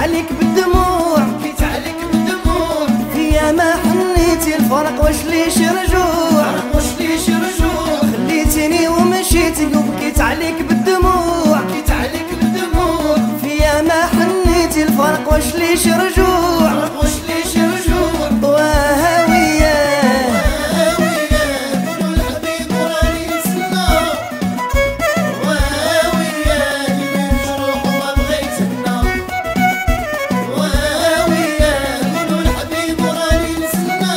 عليك بالدموع، بكيت عليك بالدموع، فيا ما حنيتي الفرق واش ليش رجوع، واش ليش رجوع، خليتيني ومشيتي وبكيت عليك بالدموع، بكيت عليك بالدموع، فيا ما حنيتي الفرق واش ليش رجوع، واش ليش رجوع، وهاوية قولوا الحبيب وراني نتسنى، وهاوية اللي مجروح وما بغيت النار، وهاوية قولوا الحبيب وراني نتسنى،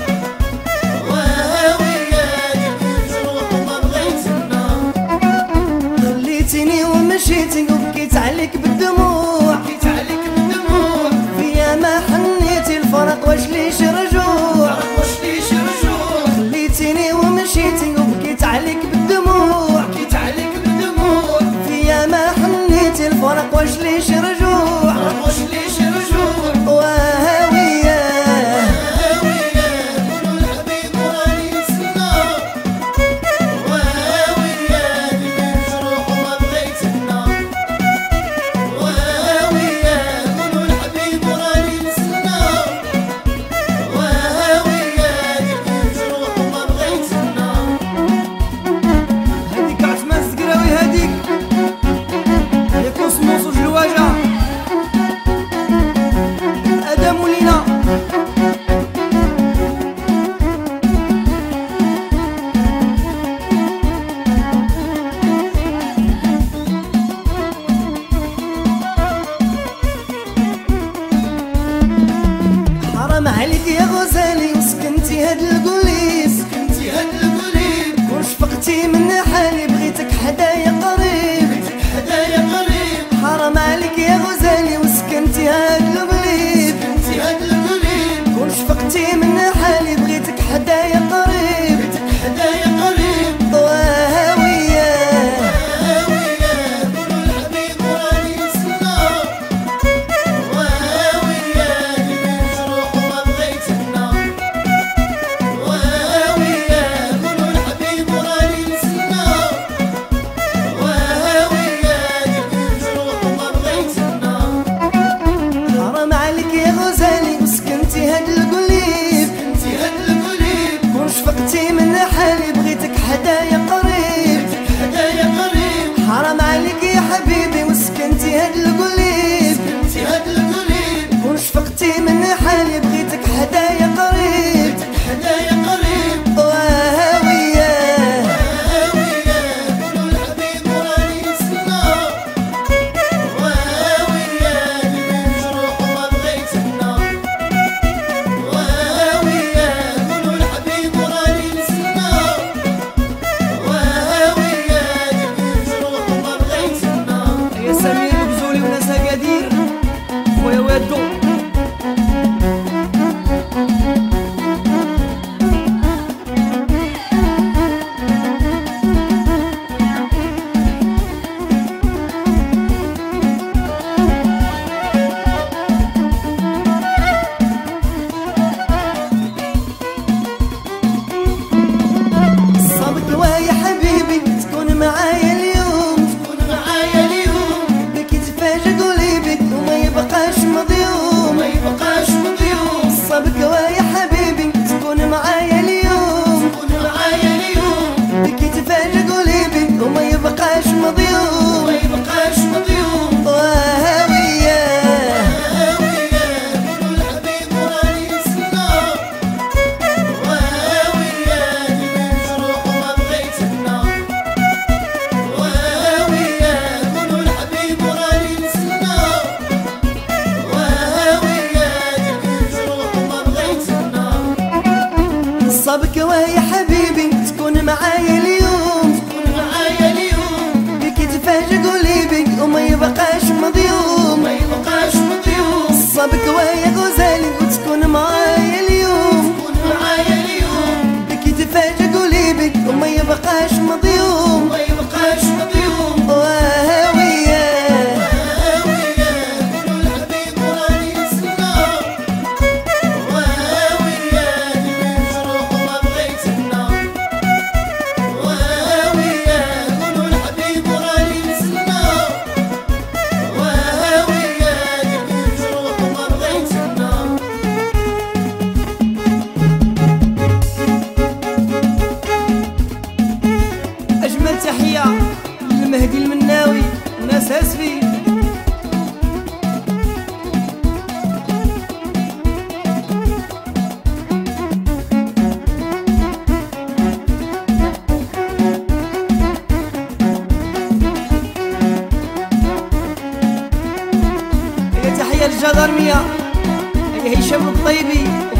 وهاوية اللي مجروح وما بغيت النار، خليتيني ومشيتي وبكيت عليك بالدموع، بكيت عليك بالدموع، فيا ما حنيتي الفرق واش ليش رجوع، واش ليش رجوع، خليتيني ومشيتي وبكيت عليك بالدموع، بكيت عليك بالدموع، فيا ما حنيتي الفرق واش ليش رجوع، واش ليش رجوع، وهاوية وهاوية قولوا الحبيب وراني نتسنى، وهاوية اللي مجروح وما بغيت النار، وهاوية قولوا الحبيب وراني نتسنى، وهاوية اللي مجروح وما بغيت النار. هذيك عثمان الزقراوي، هذيك يا كوسموس وجلواجة ادم ولينا. حرام عليك يا غزالي وسكنتي هاد القليس، كنتي هاد القليب، وشفقتي من حالي بغيتك حدايا قريب، بيتك حدايا قريب، حرام عليك يا غزالي وسكنتي هاد القليب، كنتي هاد القليب، وشفقتي من حالي بغيتك حدايا قريب، بيتك حدايا قريب، وهاوية وهاوية قولوا الحبيب وراني نتسنى، وهاوية اللي مجروح وما بغيت النار، وهاوية قولوا الحبيب وراني نتسنى، وهاوية اللي مجروح وما بغيت النار، حرام عليك يا غزالي وسكنتي هاد القليب، كنتي هاد القليب، وشفقتي من حالي بغيتك حدايا قريب، بيتك حدايا قريب، حرام عليك يا حبيبي وسكنتي هاد القليب، كنتي هاد القليب، وشفقتي من حالي بغيتك حدايا قريب، بيتك حدايا قريب، وهاوية وهاوية قولوا الحبيب وراني نتسنى، وهاوية اللي مجروح وما بغيت النار، وهاوية قولوا الحبيب وراني نتسنى، وهاوية اللي مجروح وما بغيت النار. يا سمير البزولي وناس اكادير خويا وادو. صابك ويا حبيبي تكون معايا اليوم، كون معايا اليوم، بك يتفاجئ قلبك وما يبقاش مضيوم، وما يبقاش مضيوم، صابك ويا حبيبي تكون معايا اليوم، كون معايا اليوم، بك يتفاجئ قلبك وما يبقاش مضيوم، وما يبقاش مضيوم، وهاوية وهاوية قولوا الحبيب وراني نتسنى، وهاوية اللي مجروح وما بغيت النار، وهاوية قولوا الحبيب وراني نتسنى، وهاوية اللي مجروح وما بغيت النار، صابك ويا حبيبي تكون معايا اليوم، كون معايا اليوم، بك يتفاجئ قلبك وما يبقاش مضيوم، وما يبقاش مضيوم، صابك ويا غزالي وتكون معايا اليوم، كون معايا اليوم، بك يتفاجئ قلبك وما يبقاش مضيوم، وما يبقاش مضيوم، وهاوية وهاوية قولوا الحبيب وراني نتسنى، وهاوية اللي مجروح وما بغيت النار، وهاوية قولوا الحبيب وراني نتسنى، وهاوية اللي تحية للمهدي المناوي وناس اسفي. يا تحية للجدرمية، يا هشام الطيبي.